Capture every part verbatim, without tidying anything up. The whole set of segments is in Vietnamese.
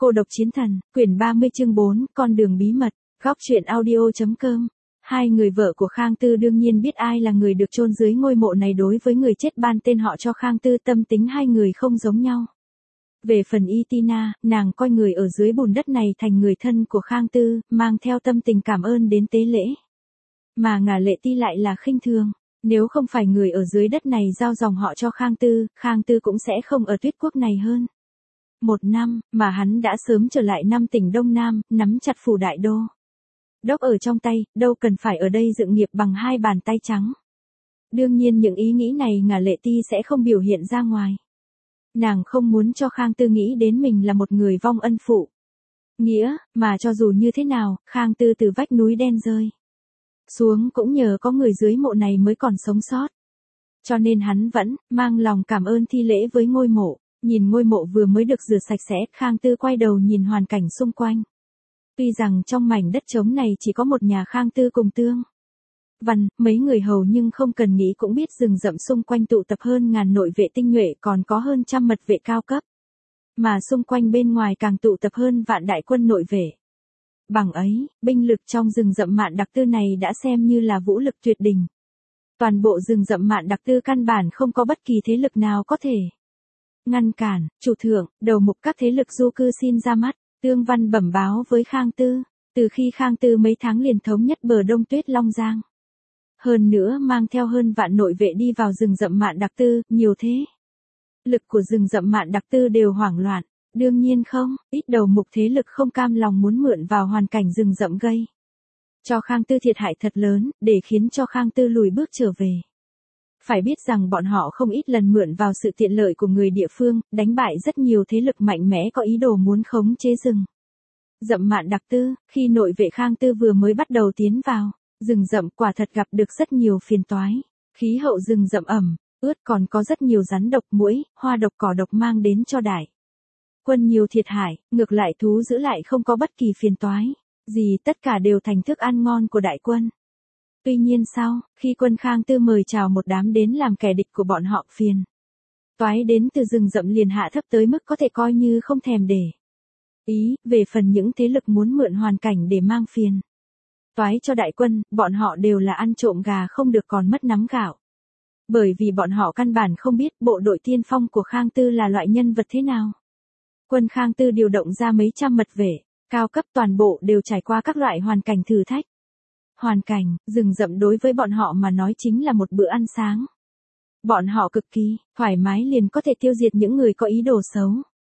Cô độc chiến thần, quyển ba mươi chương bốn, con đường bí mật, góc truyện audio.com. Hai người vợ của Khang Tư đương nhiên biết ai là người được chôn dưới ngôi mộ này. Đối với người chết ban tên họ cho Khang Tư, tâm tính hai người không giống nhau. Về phần Y Tina, nàng coi người ở dưới bùn đất này thành người thân của Khang Tư, mang theo tâm tình cảm ơn đến tế lễ. Mà Ngả Lệ Ti lại là khinh thường. Nếu không phải người ở dưới đất này giao dòng họ cho Khang Tư, Khang Tư cũng sẽ không ở Tuyết Quốc này hơn một năm, mà hắn đã sớm trở lại năm tỉnh Đông Nam, nắm chặt phủ đại đô. Đốc ở trong tay, đâu cần phải ở đây dựng nghiệp bằng hai bàn tay trắng. Đương nhiên những ý nghĩ này Ngả Lệ Ti sẽ không biểu hiện ra ngoài. Nàng không muốn cho Khang Tư nghĩ đến mình là một người vong ân phụ nghĩa, mà cho dù như thế nào, Khang Tư từ vách núi đen rơi xuống cũng nhờ có người dưới mộ này mới còn sống sót. Cho nên hắn vẫn mang lòng cảm ơn thi lễ với ngôi mộ. Nhìn ngôi mộ vừa mới được rửa sạch sẽ, Khang Tư quay đầu nhìn hoàn cảnh xung quanh. Tuy rằng trong mảnh đất trống này chỉ có một nhà Khang Tư cùng Tương Văn, mấy người hầu, nhưng không cần nghĩ cũng biết rừng rậm xung quanh tụ tập hơn ngàn nội vệ tinh nhuệ, còn có hơn trăm mật vệ cao cấp. Mà xung quanh bên ngoài càng tụ tập hơn vạn đại quân nội vệ. Bằng ấy, binh lực trong rừng rậm Mạn Đặc Tư này đã xem như là vũ lực tuyệt đỉnh. Toàn bộ rừng rậm Mạn Đặc Tư căn bản không có bất kỳ thế lực nào có thể ngăn cản. Chủ thượng, đầu mục các thế lực du cư xin ra mắt. Tương Văn bẩm báo với Khang Tư. Từ khi Khang Tư mấy tháng liền thống nhất bờ Đông Tuyết Long Giang, hơn nữa mang theo hơn vạn nội vệ đi vào rừng rậm Mạn Đặc Tư, nhiều thế lực của rừng rậm Mạn Đặc Tư đều hoảng loạn. Đương nhiên không, ít đầu mục thế lực không cam lòng muốn mượn vào hoàn cảnh rừng rậm gây cho Khang Tư thiệt hại thật lớn, để khiến cho Khang Tư lùi bước trở về. Phải biết rằng bọn họ không ít lần mượn vào sự tiện lợi của người địa phương, đánh bại rất nhiều thế lực mạnh mẽ có ý đồ muốn khống chế rừng rậm Mạn Đặc Tư. Khi nội vệ Khang Tư vừa mới bắt đầu tiến vào rừng rậm, quả thật gặp được rất nhiều phiền toái. Khí hậu rừng rậm ẩm, ướt, còn có rất nhiều rắn độc, muỗi, hoa độc, cỏ độc mang đến cho đại quân nhiều thiệt hại. Ngược lại thú giữ lại không có bất kỳ phiền toái gì, tất cả đều thành thức ăn ngon của đại quân. Tuy nhiên sau, khi quân Khang Tư mời chào một đám đến làm kẻ địch của bọn họ, phiền toái đến từ rừng rậm liền hạ thấp tới mức có thể coi như không thèm để ý. Về phần những thế lực muốn mượn hoàn cảnh để mang phiền toái cho đại quân, bọn họ đều là ăn trộm gà không được còn mất nắm gạo. Bởi vì bọn họ căn bản không biết bộ đội tiên phong của Khang Tư là loại nhân vật thế nào. Quân Khang Tư điều động ra mấy trăm mật vệ cao cấp, toàn bộ đều trải qua các loại hoàn cảnh thử thách. Hoàn cảnh rừng rậm đối với bọn họ mà nói chính là một bữa ăn sáng. Bọn họ cực kỳ thoải mái liền có thể tiêu diệt những người có ý đồ xấu.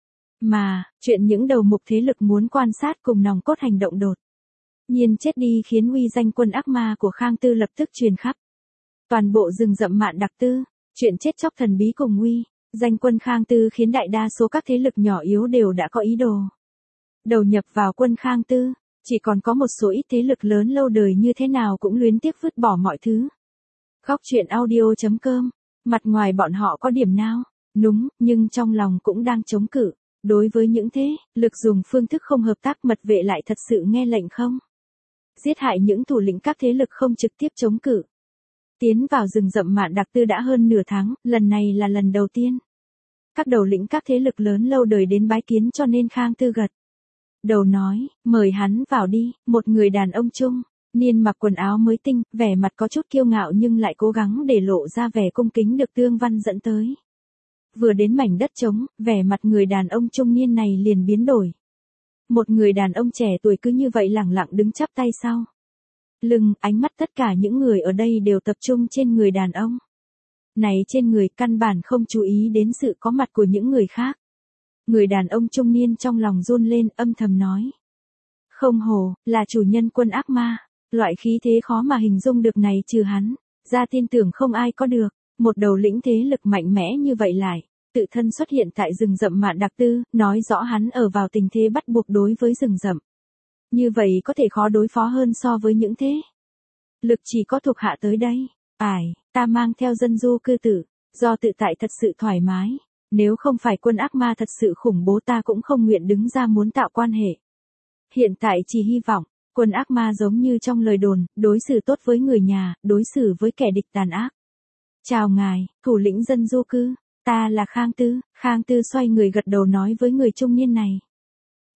Mà, chuyện những đầu mục thế lực muốn quan sát cùng nòng cốt hành động đột nhiên chết đi khiến uy danh quân ác ma của Khang Tư lập tức truyền khắp toàn bộ rừng rậm Mạn Đặc Tư. Chuyện chết chóc thần bí cùng uy danh quân Khang Tư khiến đại đa số các thế lực nhỏ yếu đều đã có ý đồ đầu nhập vào quân Khang Tư. Chỉ còn có một số ít thế lực lớn lâu đời như thế nào cũng luyến tiếc vứt bỏ mọi thứ. Góc truyện audio.com. Mặt ngoài bọn họ có điểm nào núng, nhưng trong lòng cũng đang chống cự. Đối với những thế lực dùng phương thức không hợp tác, mật vệ lại thật sự nghe lệnh không giết hại những thủ lĩnh các thế lực không trực tiếp chống cự. Tiến vào rừng rậm Mạn Đặc Tư đã hơn nửa tháng, lần này là lần đầu tiên các đầu lĩnh các thế lực lớn lâu đời đến bái kiến, cho nên Khang Tư gật đầu nói, mời hắn vào đi. Một người đàn ông trung niên mặc quần áo mới tinh, vẻ mặt có chút kiêu ngạo nhưng lại cố gắng để lộ ra vẻ cung kính, được Tương Văn dẫn tới. Vừa đến mảnh đất trống, vẻ mặt người đàn ông trung niên này liền biến đổi. Một người đàn ông trẻ tuổi cứ như vậy lẳng lặng đứng chắp tay sau lưng, ánh mắt tất cả những người ở đây đều tập trung trên người đàn ông này, trên người, căn bản không chú ý đến sự có mặt của những người khác. Người đàn ông trung niên trong lòng run lên, âm thầm nói, không hồ là chủ nhân quân ác ma. Loại khí thế khó mà hình dung được này, trừ hắn ra tin tưởng không ai có được. Một đầu lĩnh thế lực mạnh mẽ như vậy lại tự thân xuất hiện tại rừng rậm Mạn Đặc Tư, nói rõ hắn ở vào tình thế bắt buộc đối với rừng rậm. Như vậy có thể khó đối phó hơn so với những thế lực chỉ có thuộc hạ tới đây. Ải, ta mang theo dân du cư tử, do tự tại thật sự thoải mái. Nếu không phải quân ác ma thật sự khủng bố, ta cũng không nguyện đứng ra muốn tạo quan hệ. Hiện tại chỉ hy vọng quân ác ma giống như trong lời đồn, đối xử tốt với người nhà, đối xử với kẻ địch tàn ác. Chào ngài, thủ lĩnh dân du cư, ta là Khang Tư. Khang Tư xoay người gật đầu nói với người trung niên này,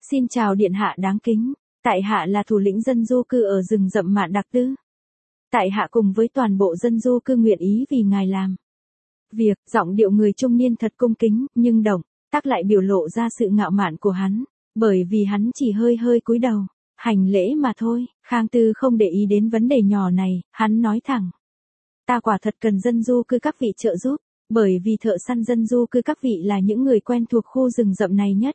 Xin chào điện hạ đáng kính, tại hạ là thủ lĩnh dân du cư ở rừng rậm Mạn Đặc Tư. Tại hạ cùng với toàn bộ dân du cư nguyện ý vì ngài làm việc. Giọng điệu người trung niên thật cung kính, nhưng động tác lại biểu lộ ra sự ngạo mạn của hắn, bởi vì hắn chỉ hơi hơi cúi đầu, hành lễ mà thôi. Khang Tư không để ý đến vấn đề nhỏ này, hắn nói thẳng. Ta quả thật cần dân du cư các vị trợ giúp, bởi vì thợ săn dân du cư các vị là những người quen thuộc khu rừng rậm này nhất.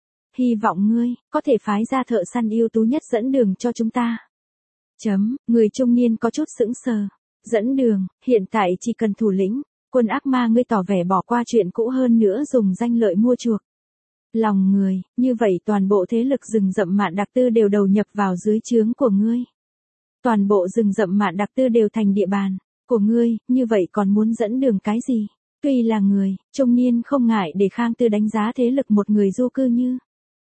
Hy vọng ngươi có thể phái ra thợ săn ưu tú nhất dẫn đường cho chúng ta. Chấm, người trung niên có chút sững sờ. Dẫn đường, hiện tại chỉ cần thủ lĩnh, quân ác ma ngươi tỏ vẻ bỏ qua chuyện cũ hơn nữa dùng danh lợi mua chuộc lòng người, như vậy toàn bộ thế lực rừng rậm Mạn Đặc Tư đều đầu nhập vào dưới trướng của ngươi. Toàn bộ rừng rậm Mạn Đặc Tư đều thành địa bàn của ngươi, như vậy còn muốn dẫn đường cái gì? Tuy là người, trung niên không ngại để Khang Tư đánh giá thế lực một người du cư như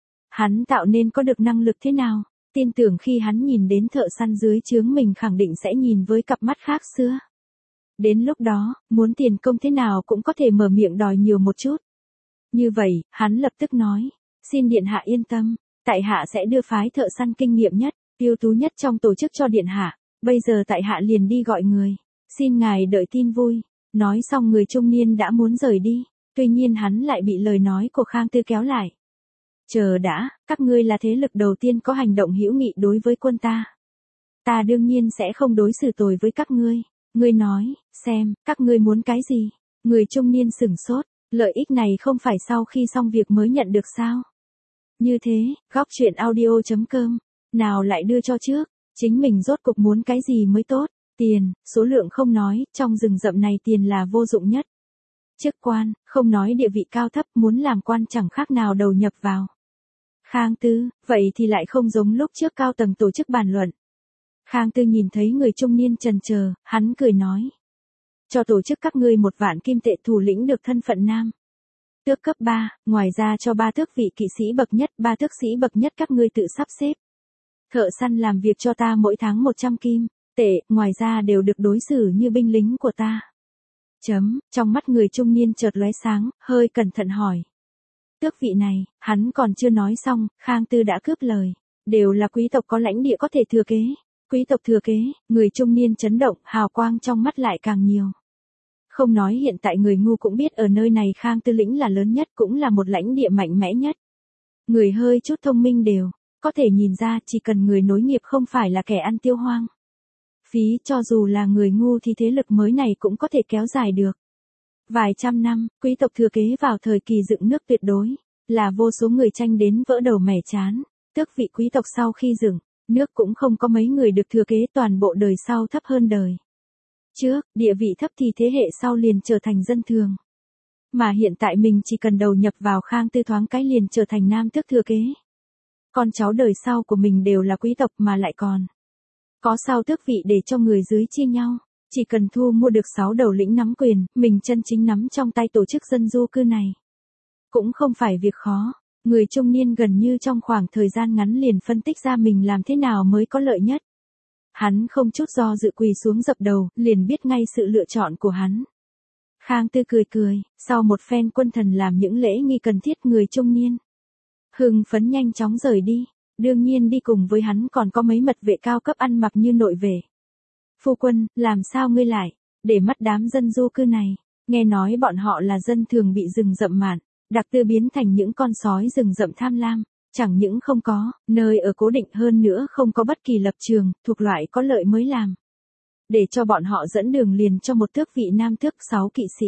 hắn tạo nên có được năng lực thế nào, tin tưởng khi hắn nhìn đến thợ săn dưới trướng mình khẳng định sẽ nhìn với cặp mắt khác xưa. Đến lúc đó, muốn tiền công thế nào cũng có thể mở miệng đòi nhiều một chút. Như vậy, hắn lập tức nói, xin điện hạ yên tâm, tại hạ sẽ đưa phái thợ săn kinh nghiệm nhất, ưu tú nhất trong tổ chức cho điện hạ, bây giờ tại hạ liền đi gọi người, xin ngài đợi tin vui. Nói xong người trung niên đã muốn rời đi, tuy nhiên hắn lại bị lời nói của Khang Tư kéo lại. Chờ đã, các ngươi là thế lực đầu tiên có hành động hữu nghị đối với quân ta. Ta đương nhiên sẽ không đối xử tồi với các ngươi. Ngươi nói, xem, các ngươi muốn cái gì? Người trung niên sửng sốt, lợi ích này không phải sau khi xong việc mới nhận được sao? Như thế, góc truyện audio chấm com, nào lại đưa cho trước, chính mình rốt cục muốn cái gì mới tốt? Tiền, số lượng không nói, trong rừng rậm này tiền là vô dụng nhất. Chức quan, không nói địa vị cao thấp, muốn làm quan chẳng khác nào đầu nhập vào. Khang Tư, vậy thì lại không giống lúc trước cao tầng tổ chức bàn luận. Khang Tư nhìn thấy người trung niên chần chờ, hắn cười nói. Cho tổ chức các ngươi một vạn kim tệ thủ lĩnh được thân phận nam tước cấp ba, ngoài ra cho ba tước vị kỵ sĩ bậc nhất, ba tước sĩ bậc nhất các ngươi tự sắp xếp. Thợ săn làm việc cho ta mỗi tháng một trăm kim tệ, ngoài ra đều được đối xử như binh lính của ta. Chấm, trong mắt người trung niên chợt lóe sáng, hơi cẩn thận hỏi. Tước vị này, hắn còn chưa nói xong, Khang Tư đã cướp lời. Đều là quý tộc có lãnh địa có thể thừa kế. Quý tộc thừa kế, người trung niên chấn động, hào quang trong mắt lại càng nhiều. Không nói hiện tại người ngu cũng biết ở nơi này Khang Tư lĩnh là lớn nhất cũng là một lãnh địa mạnh mẽ nhất. Người hơi chút thông minh đều, có thể nhìn ra chỉ cần người nối nghiệp không phải là kẻ ăn tiêu hoang. Phí cho dù là người ngu thì thế lực mới này cũng có thể kéo dài được. Vài trăm năm, quý tộc thừa kế vào thời kỳ dựng nước tuyệt đối, là vô số người tranh đến vỡ đầu mẻ chán. Tước vị quý tộc sau khi dựng nước cũng không có mấy người được thừa kế, toàn bộ đời sau thấp hơn đời trước, địa vị thấp thì thế hệ sau liền trở thành dân thường. Mà hiện tại mình chỉ cần đầu nhập vào Khang Tư thoáng cái liền trở thành nam tước thừa kế. Con cháu đời sau của mình đều là quý tộc mà lại còn có sao tước vị để cho người dưới chia nhau. Chỉ cần thu mua được sáu đầu lĩnh nắm quyền, mình chân chính nắm trong tay tổ chức dân du cư này. Cũng không phải việc khó. Người trung niên gần như trong khoảng thời gian ngắn liền phân tích ra mình làm thế nào mới có lợi nhất. Hắn không chút do dự quỳ xuống dập đầu, liền biết ngay sự lựa chọn của hắn. Khang Tư cười cười, sau một phen quân thần làm những lễ nghi cần thiết, người trung niên hưng phấn nhanh chóng rời đi. Đương nhiên đi cùng với hắn còn có mấy mật vệ cao cấp ăn mặc như nội vệ. Phu quân, làm sao ngươi lại để mắt đám dân du cư này? Nghe nói bọn họ là dân thường bị rừng rậm Mạn Đặc Tư biến thành những con sói rừng rậm tham lam, chẳng những không có nơi ở cố định hơn nữa không có bất kỳ lập trường, thuộc loại có lợi mới làm. Để cho bọn họ dẫn đường liền cho một tước vị nam tước sáu kỵ sĩ.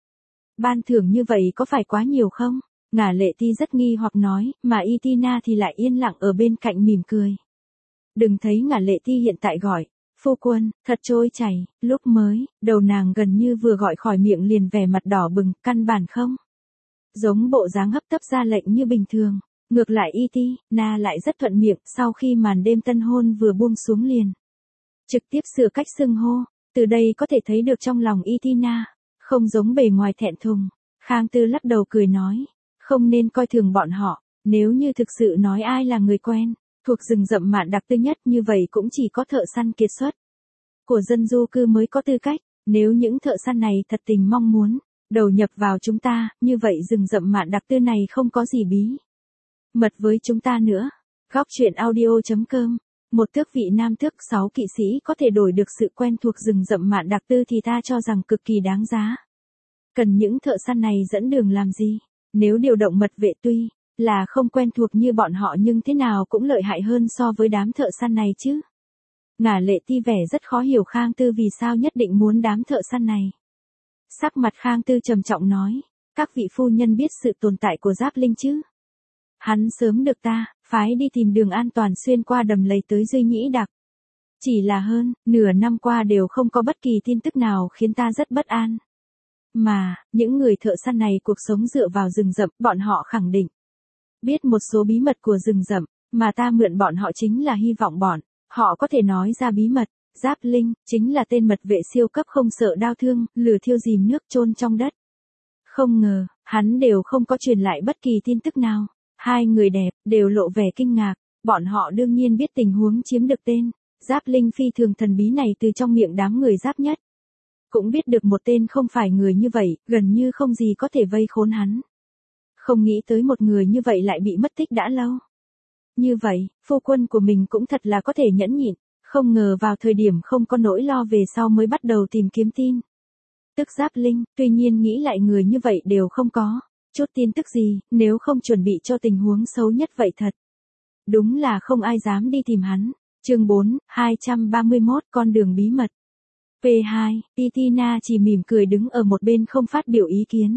Ban thưởng như vậy có phải quá nhiều không? Ngả Lệ Ti rất nghi hoặc nói, mà Itina thì lại yên lặng ở bên cạnh mỉm cười. Đừng thấy Ngả Lệ Ti hiện tại gọi phu quân, thật trôi chảy, lúc mới, đầu nàng gần như vừa gọi khỏi miệng liền vẻ mặt đỏ bừng, căn bản không giống bộ dáng hấp tấp ra lệnh như bình thường. Ngược lại Itina lại rất thuận miệng, sau khi màn đêm tân hôn vừa buông xuống liền trực tiếp sửa cách xưng hô. Từ đây có thể thấy được trong lòng Itina không giống bề ngoài thẹn thùng. Khang Tư lắc đầu cười nói, không nên coi thường bọn họ, nếu như thực sự nói ai là người quen thuộc rừng rậm Mạn Đặc Tư nhất, như vậy cũng chỉ có thợ săn kiệt xuất của dân du cư mới có tư cách. Nếu những thợ săn này thật tình mong muốn đầu nhập vào chúng ta, như vậy rừng rậm Mạn Đặc Tư này không có gì bí Mật với chúng ta nữa. Góc chuyện audio.com. Một tước vị nam tước sáu kỵ sĩ có thể đổi được sự quen thuộc rừng rậm mạn đặc tư thì ta cho rằng cực kỳ đáng giá. Cần những thợ săn này dẫn đường làm gì? Nếu điều động mật vệ tuy là không quen thuộc như bọn họ nhưng thế nào cũng lợi hại hơn so với đám thợ săn này chứ. Ngả Lệ Ti vẻ rất khó hiểu Khang Tư vì sao nhất định muốn đám thợ săn này. Sắc mặt Khang Tư trầm trọng nói, các vị phu nhân biết sự tồn tại của Giáp Linh chứ? Hắn sớm được ta phái đi tìm đường an toàn xuyên qua đầm lầy tới Duy Nhĩ Đặc. Chỉ là hơn nửa năm qua đều không có bất kỳ tin tức nào khiến ta rất bất an. Mà, những người thợ săn này cuộc sống dựa vào rừng rậm, bọn họ khẳng định biết một số bí mật của rừng rậm, mà ta mượn bọn họ chính là hy vọng bọn họ có thể nói ra bí mật. Giáp Linh chính là tên mật vệ siêu cấp không sợ đau thương, lửa thiêu dìm nước chôn trong đất. Không ngờ, hắn đều không có truyền lại bất kỳ tin tức nào. Hai người đẹp đều lộ vẻ kinh ngạc, bọn họ đương nhiên biết tình huống chiếm được tên Giáp Linh phi thường thần bí này từ trong miệng đám người Giáp Nhất. Cũng biết được một tên không phải người như vậy, gần như không gì có thể vây khốn hắn. Không nghĩ tới một người như vậy lại bị mất tích đã lâu. Như vậy, phu quân của mình cũng thật là có thể nhẫn nhịn, không ngờ vào thời điểm không có nỗi lo về sau mới bắt đầu tìm kiếm tin tức Giáp Linh, tuy nhiên nghĩ lại người như vậy đều không có chút tin tức gì, nếu không chuẩn bị cho tình huống xấu nhất vậy thật. Đúng là không ai dám đi tìm hắn. Chương bốn, hai trăm ba mươi mốt con đường bí mật. P hai, Titina chỉ mỉm cười đứng ở một bên không phát biểu ý kiến.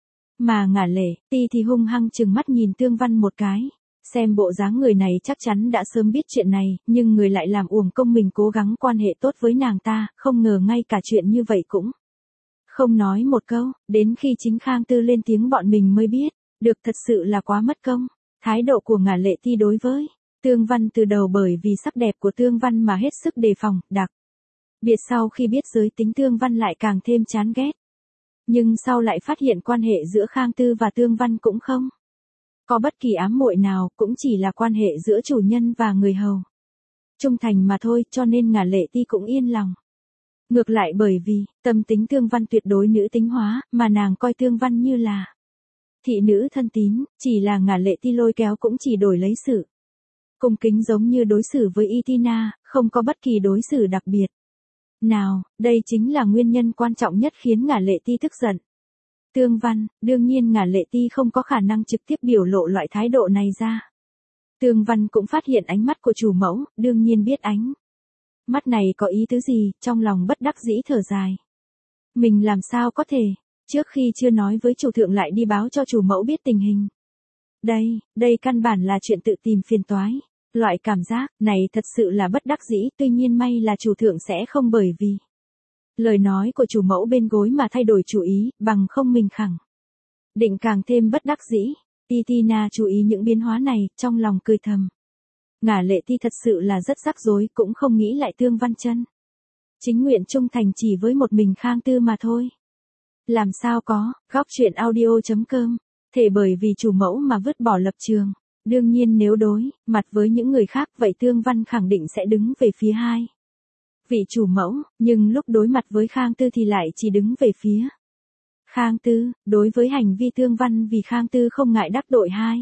Mà Ngả Lệ Ti thì hung hăng chừng mắt nhìn Tương Văn một cái. Xem bộ dáng người này chắc chắn đã sớm biết chuyện này, nhưng người lại làm uổng công mình cố gắng quan hệ tốt với nàng ta, không ngờ ngay cả chuyện như vậy cũng không nói một câu, đến khi chính Khang Tư lên tiếng bọn mình mới biết, được thật sự là quá mất công. Thái độ của Ngả Lệ Ti đối với Tương Văn từ đầu bởi vì sắc đẹp của Tương Văn mà hết sức đề phòng, đặc biệt sau khi biết giới tính Tương Văn lại càng thêm chán ghét. Nhưng sau lại phát hiện quan hệ giữa Khang Tư và Tương Văn cũng không có bất kỳ ám muội nào, cũng chỉ là quan hệ giữa chủ nhân và người hầu trung thành mà thôi, cho nên Ngả Lệ Ti cũng yên lòng. Ngược lại bởi vì tâm tính Tương Văn tuyệt đối nữ tính hóa, mà nàng coi Tương Văn như là thị nữ thân tín, chỉ là Ngả Lệ Ti lôi kéo cũng chỉ đổi lấy sự cung kính giống như đối xử với Itina, không có bất kỳ đối xử đặc biệt nào. Đây chính là nguyên nhân quan trọng nhất khiến Ngả Lệ Ti tức giận. Tương Văn, đương nhiên Ngả Lệ Ti không có khả năng trực tiếp biểu lộ loại thái độ này ra. Tương Văn cũng phát hiện ánh mắt của chủ mẫu, đương nhiên biết ánh mắt này có ý tứ gì, trong lòng bất đắc dĩ thở dài. Mình làm sao có thể, trước khi chưa nói với chủ thượng lại đi báo cho chủ mẫu biết tình hình. Đây, đây căn bản là chuyện tự tìm phiền toái. Loại cảm giác này thật sự là bất đắc dĩ, tuy nhiên may là chủ thượng sẽ không bởi vì lời nói của chủ mẫu bên gối mà thay đổi chủ ý, bằng không mình khẳng định càng thêm bất đắc dĩ. Titina chú ý những biến hóa này, trong lòng cười thầm. Ngả Lệ Ti thật sự là rất rắc rối, cũng không nghĩ lại Tương Văn chân chính nguyện trung thành chỉ với một mình Khang Tư mà thôi. Làm sao có, góc chuyện audio.com, thể bởi vì chủ mẫu mà vứt bỏ lập trường. Đương nhiên nếu đối mặt với những người khác vậy Tương Văn khẳng định sẽ đứng về phía hai vị chủ mẫu, nhưng lúc đối mặt với Khang Tư thì lại chỉ đứng về phía Khang Tư. Đối với hành vi Tương Văn vì Khang Tư không ngại đắc tội hai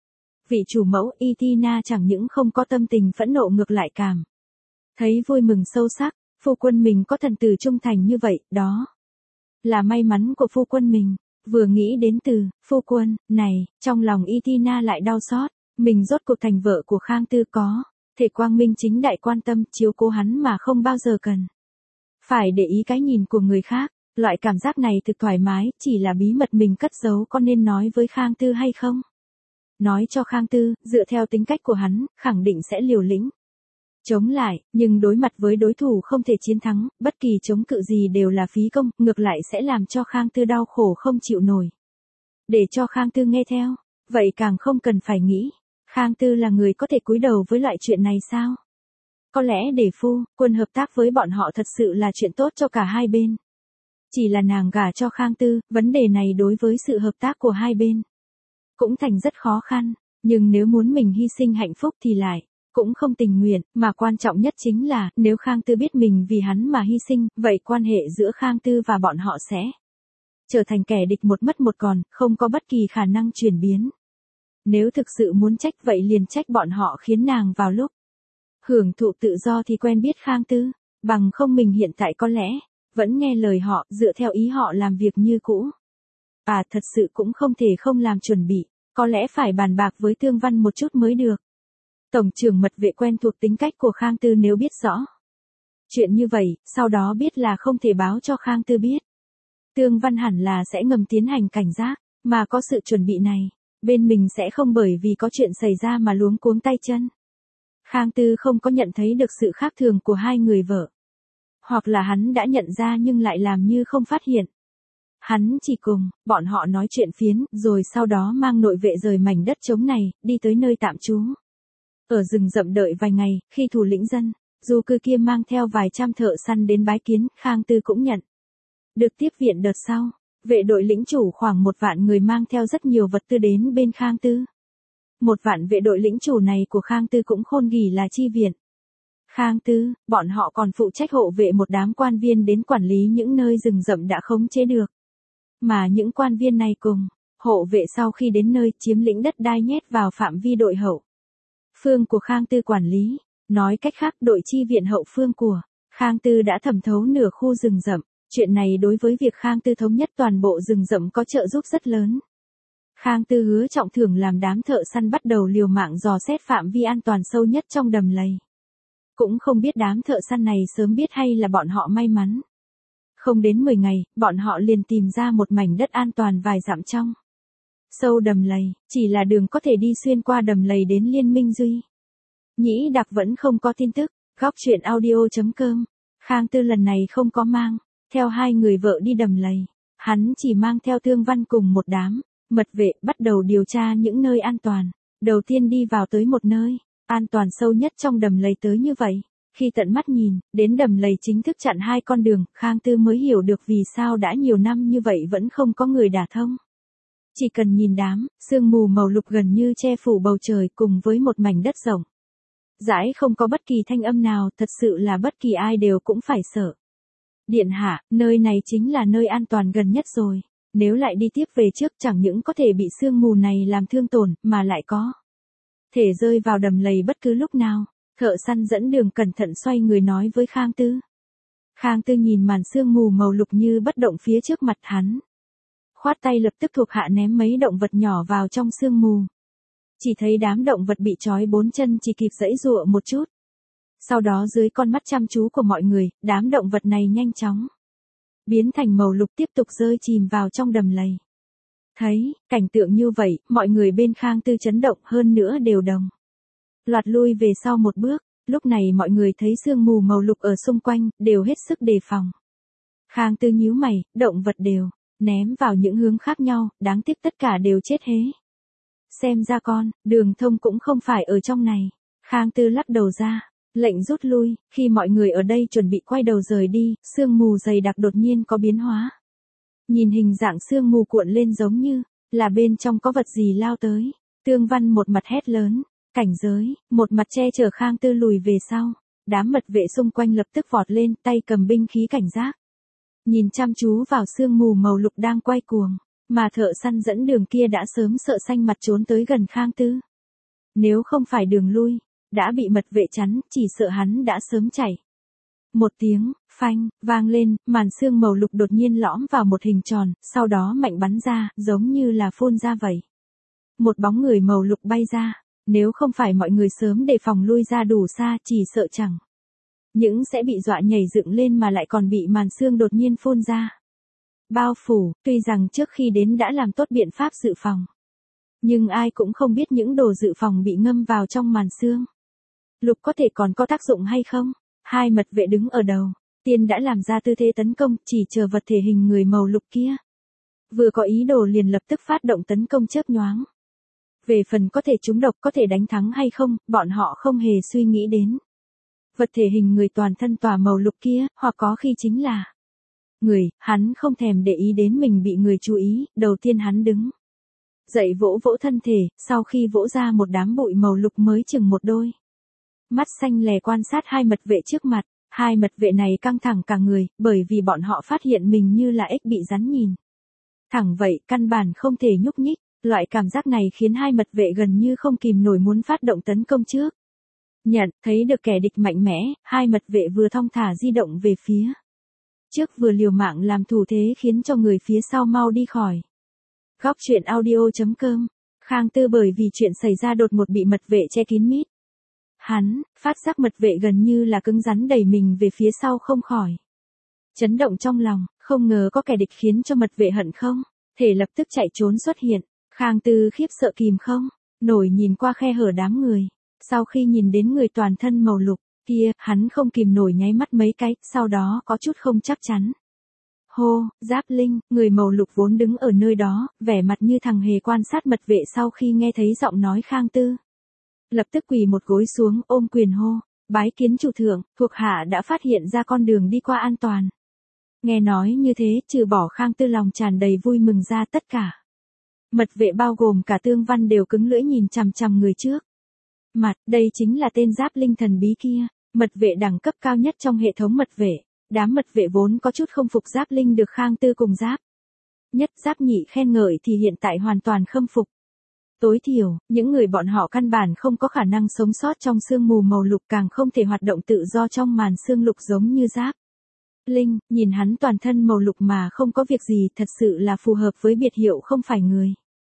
vị chủ mẫu, Itina chẳng những không có tâm tình phẫn nộ ngược lại cảm thấy vui mừng sâu sắc. Phu quân mình có thần tử trung thành như vậy, đó là may mắn của phu quân mình. Vừa nghĩ đến từ phu quân này, trong lòng Itina lại đau xót. Mình rốt cuộc thành vợ của Khang Tư, có thể quang minh chính đại quan tâm chiếu cố hắn mà không bao giờ cần phải để ý cái nhìn của người khác. Loại cảm giác này thực thoải mái, chỉ là bí mật mình cất giấu có nên nói với Khang Tư hay không. Nói cho Khang Tư, dựa theo tính cách của hắn, khẳng định sẽ liều lĩnh chống lại, nhưng đối mặt với đối thủ không thể chiến thắng, bất kỳ chống cự gì đều là phí công, ngược lại sẽ làm cho Khang Tư đau khổ không chịu nổi. Để cho Khang Tư nghe theo, vậy càng không cần phải nghĩ. Khang Tư là người có thể cúi đầu với loại chuyện này sao? Có lẽ để phu quân hợp tác với bọn họ thật sự là chuyện tốt cho cả hai bên. Chỉ là nàng gả cho Khang Tư, vấn đề này đối với sự hợp tác của hai bên cũng thành rất khó khăn, nhưng nếu muốn mình hy sinh hạnh phúc thì lại cũng không tình nguyện, mà quan trọng nhất chính là, nếu Khang Tư biết mình vì hắn mà hy sinh, vậy quan hệ giữa Khang Tư và bọn họ sẽ trở thành kẻ địch một mất một còn, không có bất kỳ khả năng chuyển biến. Nếu thực sự muốn trách vậy liền trách bọn họ khiến nàng vào lúc hưởng thụ tự do thì quen biết Khang Tư, bằng không mình hiện tại có lẽ vẫn nghe lời họ, dựa theo ý họ làm việc như cũ. À thật sự cũng không thể không làm chuẩn bị, có lẽ phải bàn bạc với Tương Văn một chút mới được. Tổng trưởng mật vệ quen thuộc tính cách của Khang Tư, nếu biết rõ chuyện như vậy, sau đó biết là không thể báo cho Khang Tư biết. Tương Văn hẳn là sẽ ngầm tiến hành cảnh giác, mà có sự chuẩn bị này, bên mình sẽ không bởi vì có chuyện xảy ra mà luống cuống tay chân. Khang Tư không có nhận thấy được sự khác thường của hai người vợ. Hoặc là hắn đã nhận ra nhưng lại làm như không phát hiện. Hắn chỉ cùng bọn họ nói chuyện phiến, rồi sau đó mang nội vệ rời mảnh đất trống này, đi tới nơi tạm trú. Ở rừng rậm đợi vài ngày, khi thủ lĩnh dân, dù cư kia mang theo vài trăm thợ săn đến bái kiến, Khang Tư cũng nhận được tiếp viện đợt sau. Vệ đội lĩnh chủ khoảng một vạn người mang theo rất nhiều vật tư đến bên Khang Tư. Một vạn vệ đội lĩnh chủ này của Khang Tư cũng khôn nghỉ là chi viện. Khang Tư, bọn họ còn phụ trách hộ vệ một đám quan viên đến quản lý những nơi rừng rậm đã khống chế được. Mà những quan viên này cùng hộ vệ sau khi đến nơi chiếm lĩnh đất đai nhét vào phạm vi đội hậu phương của Khang Tư quản lý. Nói cách khác, đội chi viện hậu phương của Khang Tư đã thẩm thấu nửa khu rừng rậm. Chuyện này đối với việc Khang Tư thống nhất toàn bộ rừng rậm có trợ giúp rất lớn. Khang Tư hứa trọng thưởng làm đám thợ săn bắt đầu liều mạng dò xét phạm vi an toàn sâu nhất trong đầm lầy. Cũng không biết đám thợ săn này sớm biết hay là bọn họ may mắn. Không đến mười ngày, bọn họ liền tìm ra một mảnh đất an toàn vài dặm trong sâu đầm lầy, chỉ là đường có thể đi xuyên qua đầm lầy đến Liên Minh Duy. Nhĩ Đặc vẫn không có tin tức. Góc truyện audio chấm com. Khang Tư lần này không có mang theo hai người vợ đi đầm lầy. Hắn chỉ mang theo Tương Văn cùng một đám mật vệ, bắt đầu điều tra những nơi an toàn. Đầu tiên đi vào tới một nơi an toàn sâu nhất trong đầm lầy tới như vậy. Khi tận mắt nhìn đến đầm lầy chính thức chặn hai con đường, Khang Tư mới hiểu được vì sao đã nhiều năm như vậy vẫn không có người đả thông. Chỉ cần nhìn đám sương mù màu lục gần như che phủ bầu trời cùng với một mảnh đất rộng rãi không có bất kỳ thanh âm nào, thật sự là bất kỳ ai đều cũng phải sợ. Điện hạ, nơi này chính là nơi an toàn gần nhất rồi. Nếu lại đi tiếp về trước chẳng những có thể bị sương mù này làm thương tổn, mà lại có thể rơi vào đầm lầy bất cứ lúc nào. Thợ săn dẫn đường cẩn thận xoay người nói với Khang Tư. Khang Tư nhìn màn sương mù màu lục như bất động phía trước mặt hắn. Khoát tay lập tức thuộc hạ ném mấy động vật nhỏ vào trong sương mù. Chỉ thấy đám động vật bị trói bốn chân chỉ kịp giãy giụa một chút. Sau đó dưới con mắt chăm chú của mọi người, đám động vật này nhanh chóng biến thành màu lục tiếp tục rơi chìm vào trong đầm lầy. Thấy cảnh tượng như vậy, mọi người bên Khang Tư chấn động hơn nữa đều đồng loạt lui về sau một bước. Lúc này mọi người thấy sương mù màu lục ở xung quanh, đều hết sức đề phòng. Khang Tư nhíu mày, động vật đều ném vào những hướng khác nhau, đáng tiếc tất cả đều chết hế. Xem ra con đường thông cũng không phải ở trong này. Khang Tư lắc đầu ra, lệnh rút lui. Khi mọi người ở đây chuẩn bị quay đầu rời đi, sương mù dày đặc đột nhiên có biến hóa. Nhìn hình dạng sương mù cuộn lên giống như là bên trong có vật gì lao tới. Tương Văn một mặt hét lớn, cảnh giới, một mặt che chở Khang Tư lùi về sau. Đám mật vệ xung quanh lập tức vọt lên, tay cầm binh khí cảnh giác. Nhìn chăm chú vào sương mù màu lục đang quay cuồng. Mà thợ săn dẫn đường kia đã sớm sợ xanh mặt trốn tới gần Khang Tư. Nếu không phải đường lui đã bị mật vệ chắn, chỉ sợ hắn đã sớm chạy. Một tiếng phanh vang lên, màn sương màu lục đột nhiên lõm vào một hình tròn, sau đó mạnh bắn ra, giống như là phun ra vậy. Một bóng người màu lục bay ra. Nếu không phải mọi người sớm đề phòng lui ra đủ xa, chỉ sợ chẳng những sẽ bị dọa nhảy dựng lên mà lại còn bị màn sương đột nhiên phun ra bao phủ. Tuy rằng trước khi đến đã làm tốt biện pháp dự phòng, nhưng ai cũng không biết những đồ dự phòng bị ngâm vào trong màn sương lục có thể còn có tác dụng hay không. Hai mật vệ đứng ở đầu tiên đã làm ra tư thế tấn công, chỉ chờ vật thể hình người màu lục kia vừa có ý đồ liền lập tức phát động tấn công chớp nhoáng. Về phần có thể trúng độc, có thể đánh thắng hay không, bọn họ không hề suy nghĩ đến. Vật thể hình người toàn thân tỏa màu lục kia, hoặc có khi chính là người. Hắn không thèm để ý đến mình bị người chú ý. Đầu tiên hắn đứng dậy vỗ vỗ thân thể, sau khi vỗ ra một đám bụi màu lục mới chừng một đôi mắt xanh lè quan sát hai mật vệ trước mặt. Hai mật vệ này căng thẳng cả người, bởi vì bọn họ phát hiện mình như là ếch bị rắn nhìn thẳng vậy, căn bản không thể nhúc nhích. Loại cảm giác này khiến hai mật vệ gần như không kìm nổi muốn phát động tấn công trước. Nhận, thấy được kẻ địch mạnh mẽ, hai mật vệ vừa thong thả di động về phía trước vừa liều mạng làm thủ thế khiến cho người phía sau mau đi khỏi. Góc truyện audio.com. Khang Tư bởi vì chuyện xảy ra đột ngột bị mật vệ che kín mít. Hắn, phát giác mật vệ gần như là cứng rắn đẩy mình về phía sau không khỏi. Chấn động trong lòng, không ngờ có kẻ địch khiến cho mật vệ hận không, thể lập tức chạy trốn xuất hiện. Khang Tư khiếp sợ kìm không nổi nhìn qua khe hở đám người. Sau khi nhìn đến người toàn thân màu lục kia, hắn không kìm nổi nháy mắt mấy cái, sau đó có chút không chắc chắn. Hô, Giáp Linh, người màu lục vốn đứng ở nơi đó, vẻ mặt như thằng hề quan sát mật vệ sau khi nghe thấy giọng nói Khang Tư. Lập tức quỳ một gối xuống ôm quyền hô, bái kiến chủ thượng, thuộc hạ đã phát hiện ra con đường đi qua an toàn. Nghe nói như thế, trừ bỏ Khang Tư lòng tràn đầy vui mừng ra tất cả. Mật vệ bao gồm cả Tương Văn đều cứng lưỡi nhìn chằm chằm người trước. Mặt, đây chính là tên Giáp Linh thần bí kia, mật vệ đẳng cấp cao nhất trong hệ thống mật vệ. Đám mật vệ vốn có chút không phục Giáp Linh được Khang Tư cùng Giáp Nhất Giáp Nhị khen ngợi thì hiện tại hoàn toàn khâm phục. Tối thiểu, những người bọn họ căn bản không có khả năng sống sót trong sương mù màu lục, càng không thể hoạt động tự do trong màn sương lục giống như Giáp Linh. Nhìn hắn toàn thân màu lục mà không có việc gì, thật sự là phù hợp với biệt hiệu không phải người.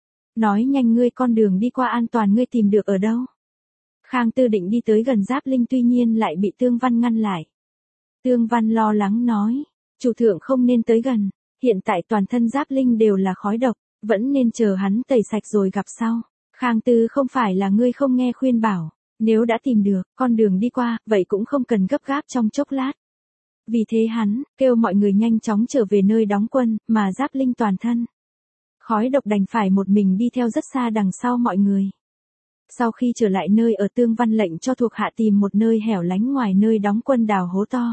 Nói nhanh, ngươi con đường đi qua an toàn ngươi tìm được ở đâu? Khang Tư định đi tới gần Giáp Linh, tuy nhiên lại bị Tương Văn ngăn lại. Tương Văn lo lắng nói, chủ thượng không nên tới gần, hiện tại toàn thân Giáp Linh đều là khói độc, vẫn nên chờ hắn tẩy sạch rồi gặp sau. Khang Tư, không phải là ngươi không nghe khuyên bảo, nếu đã tìm được con đường đi qua, vậy cũng không cần gấp gáp trong chốc lát. Vì thế hắn kêu mọi người nhanh chóng trở về nơi đóng quân, mà Giáp Linh toàn thân khói độc đành phải một mình đi theo rất xa đằng sau mọi người. Sau khi trở lại nơi ở, Tương Văn lệnh cho thuộc hạ tìm một nơi hẻo lánh ngoài nơi đóng quân đào hố to.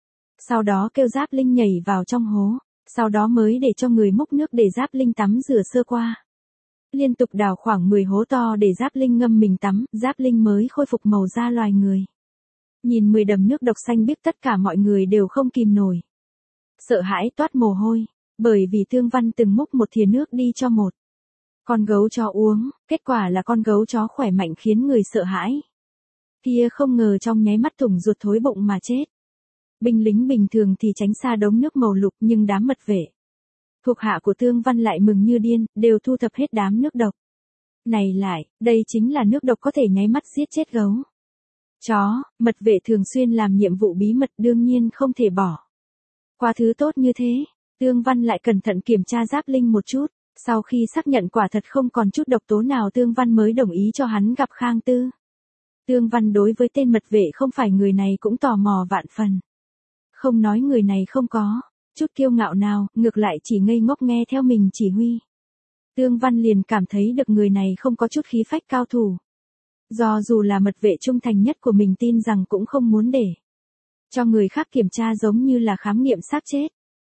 Sau đó kêu Giáp Linh nhảy vào trong hố, sau đó mới để cho người múc nước để Giáp Linh tắm rửa sơ qua. Liên tục đào khoảng mười hố to để Giáp Linh ngâm mình tắm, Giáp Linh mới khôi phục màu da loài người. Nhìn mười đầm nước độc xanh biếc, tất cả mọi người đều không kìm nổi sợ hãi toát mồ hôi, bởi vì Tương Văn từng múc một thìa nước đi cho một con gấu chó uống, kết quả là con gấu chó khỏe mạnh khiến người sợ hãi. Kia không ngờ trong nháy mắt thủng ruột thối bụng mà chết. Binh lính bình thường thì tránh xa đống nước màu lục, nhưng đám mật vệ thuộc hạ của Tương Văn lại mừng như điên, đều thu thập hết đám nước độc này lại. Đây chính là nước độc có thể nháy mắt giết chết gấu chó. Mật vệ thường xuyên làm nhiệm vụ bí mật, đương nhiên không thể bỏ qua thứ tốt như thế. Tương Văn lại cẩn thận kiểm tra Giáp Linh một chút, sau khi xác nhận quả thật không còn chút độc tố nào, Tương Văn mới đồng ý cho hắn gặp Khang Tư. Tương Văn đối với tên mật vệ không phải người này cũng tò mò vạn phần. Không nói người này không có chút kiêu ngạo nào, ngược lại chỉ ngây ngốc nghe theo mình chỉ huy. Tương Văn liền cảm thấy được người này không có chút khí phách cao thủ. Do dù là mật vệ trung thành nhất của mình, tin rằng cũng không muốn để cho người khác kiểm tra, giống như là khám nghiệm xác chết.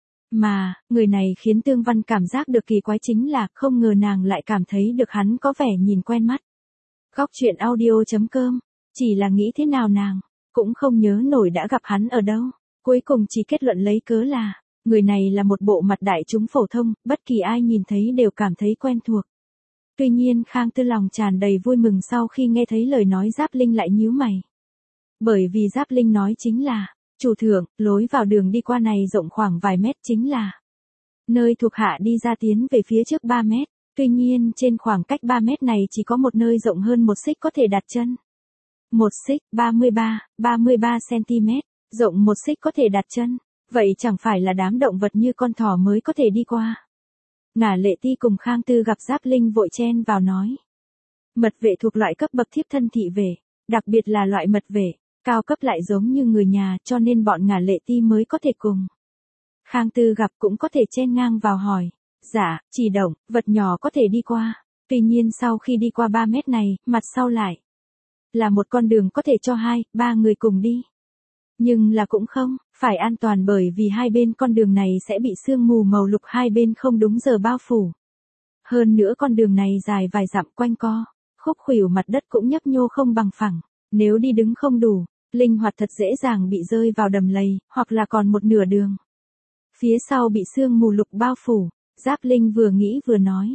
Mà, người này khiến Tương Văn cảm giác được kỳ quái, chính là không ngờ nàng lại cảm thấy được hắn có vẻ nhìn quen mắt. Góc truyện audio.com. Chỉ là nghĩ thế nào nàng cũng không nhớ nổi đã gặp hắn ở đâu. Cuối cùng chỉ kết luận lấy cớ là người này là một bộ mặt đại chúng phổ thông, bất kỳ ai nhìn thấy đều cảm thấy quen thuộc. Tuy nhiên Khang Tư lòng tràn đầy vui mừng sau khi nghe thấy lời nói Giáp Linh lại nhíu mày. Bởi vì Giáp Linh nói chính là, chủ thượng, lối vào đường đi qua này rộng khoảng vài mét, chính là nơi thuộc hạ đi ra tiến về phía trước ba mét. Tuy nhiên trên khoảng cách ba mét này chỉ có một nơi rộng hơn một xích có thể đặt chân. Một xích, ba mươi ba, ba mươi ba xăng-ti-mét, rộng một xích có thể đặt chân. Vậy chẳng phải là đám động vật như con thỏ mới có thể đi qua. Ngả Lệ Ti cùng Khang Tư gặp Giáp Linh vội chen vào nói. Mật vệ thuộc loại cấp bậc thiếp thân thị vệ, đặc biệt là loại mật vệ cao cấp lại giống như người nhà, cho nên bọn Ngả Lệ Ti mới có thể cùng Khang Tư gặp, cũng có thể chen ngang vào hỏi. Dạ, chỉ động, vật nhỏ có thể đi qua. Tuy nhiên sau khi đi qua ba mét này, mặt sau lại là một con đường có thể cho hai, ba người cùng đi. Nhưng là cũng không phải an toàn, bởi vì hai bên con đường này sẽ bị sương mù màu lục hai bên không đúng giờ bao phủ. Hơn nữa con đường này dài vài dặm quanh co, khúc khuỷu, mặt đất cũng nhấp nhô không bằng phẳng. Nếu đi đứng không đủ linh hoạt, thật dễ dàng bị rơi vào đầm lầy, hoặc là còn một nửa đường phía sau bị sương mù lục bao phủ. Giáp Linh vừa nghĩ vừa nói.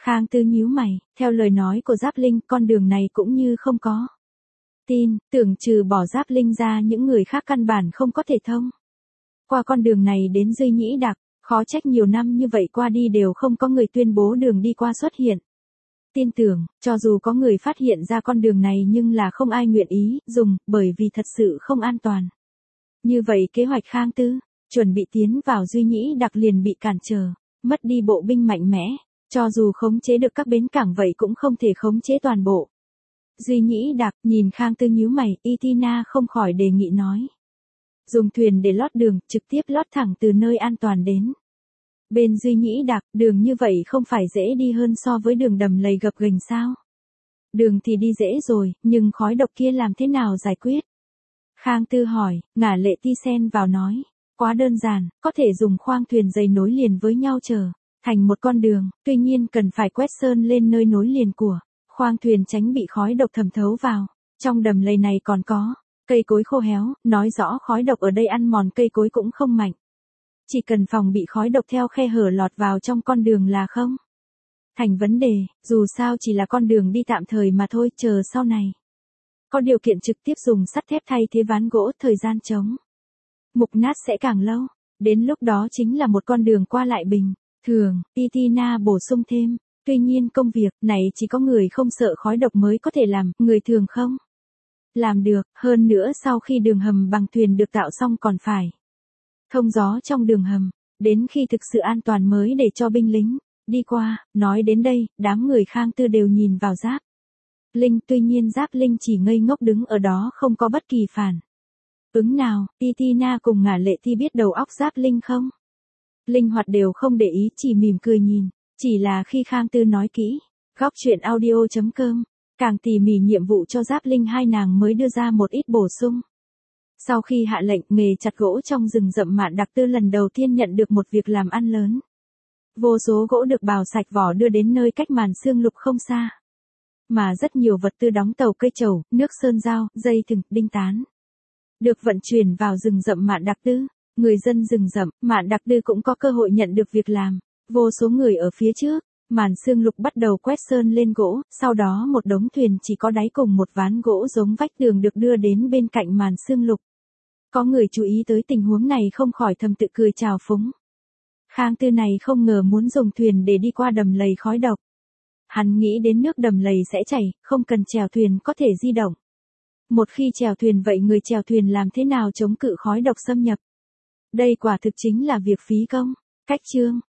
Khang Tư nhíu mày, theo lời nói của Giáp Linh, con đường này cũng như không có tin, tưởng trừ bỏ Giáp Linh ra những người khác căn bản không có thể thông qua con đường này đến Duy Nhĩ Đặc, khó trách nhiều năm như vậy qua đi đều không có người tuyên bố đường đi qua xuất hiện. Tin tưởng, cho dù có người phát hiện ra con đường này nhưng là không ai nguyện ý dùng, bởi vì thật sự không an toàn. Như vậy kế hoạch Khang Tư, chuẩn bị tiến vào Duy Nhĩ Đặc liền bị cản trở, mất đi bộ binh mạnh mẽ, cho dù khống chế được các bến cảng vậy cũng không thể khống chế toàn bộ. Duy Nhĩ Đặc, nhìn Khang Tư nhíu mày, Itina không khỏi đề nghị nói. Dùng thuyền để lót đường, trực tiếp lót thẳng từ nơi an toàn đến. Bên Duy Nhĩ Đặc, đường như vậy không phải dễ đi hơn so với đường đầm lầy gập ghềnh sao? Đường thì đi dễ rồi, nhưng khói độc kia làm thế nào giải quyết? Khang Tư hỏi, Ngả Lệ Ti xen vào nói. Quá đơn giản, có thể dùng khoang thuyền dày nối liền với nhau trở thành một con đường, tuy nhiên cần phải quét sơn lên nơi nối liền của khoang thuyền tránh bị khói độc thẩm thấu vào. Trong đầm lầy này còn có cây cối khô héo, nói rõ khói độc ở đây ăn mòn cây cối cũng không mạnh. Chỉ cần phòng bị khói độc theo khe hở lọt vào trong con đường là không thành vấn đề, dù sao chỉ là con đường đi tạm thời mà thôi, chờ sau này có điều kiện trực tiếp dùng sắt thép thay thế ván gỗ, thời gian chống mục nát sẽ càng lâu, đến lúc đó chính là một con đường qua lại bình thường. Itina bổ sung thêm, tuy nhiên công việc này chỉ có người không sợ khói độc mới có thể làm, người thường không làm được, hơn nữa sau khi đường hầm bằng thuyền được tạo xong còn phải thông gió trong đường hầm, đến khi thực sự an toàn mới để cho binh lính đi qua. Nói đến đây, đám người Khang Tư đều nhìn vào Giáp Linh, tuy nhiên Giáp Linh chỉ ngây ngốc đứng ở đó không có bất kỳ phản ứng nào. Itina cùng Ngả Lệ Ti biết đầu óc Giáp Linh không linh hoạt đều không để ý, chỉ mỉm cười nhìn. Chỉ là khi Khang Tư nói kỹ, góc truyện audio chấm com, càng tỉ mỉ nhiệm vụ cho Giáp Linh, hai nàng mới đưa ra một ít bổ sung. Sau khi hạ lệnh, nghề chặt gỗ trong rừng rậm Mạn Đặc Tư lần đầu tiên nhận được một việc làm ăn lớn. Vô số gỗ được bào sạch vỏ đưa đến nơi cách Màn Xương Lục không xa. Mà rất nhiều vật tư đóng tàu, cây trầu, nước sơn dao, dây thừng, đinh tán được vận chuyển vào rừng rậm Mạn Đặc Tư. Người dân rừng rậm Mạn Đặc Tư cũng có cơ hội nhận được việc làm. Vô số người ở phía trước Màn Xương Lục bắt đầu quét sơn lên gỗ, sau đó một đống thuyền chỉ có đáy cùng một ván gỗ giống vách tường được đưa đến bên cạnh Màn Xương Lục. Có người chú ý tới tình huống này không khỏi thầm tự cười chào phúng. Khang Tư này không ngờ muốn dùng thuyền để đi qua đầm lầy khói độc. Hắn nghĩ đến nước đầm lầy sẽ chảy, không cần chèo thuyền có thể di động. Một khi chèo thuyền vậy người chèo thuyền làm thế nào chống cự khói độc xâm nhập? Đây quả thực chính là việc phí công. Cách chương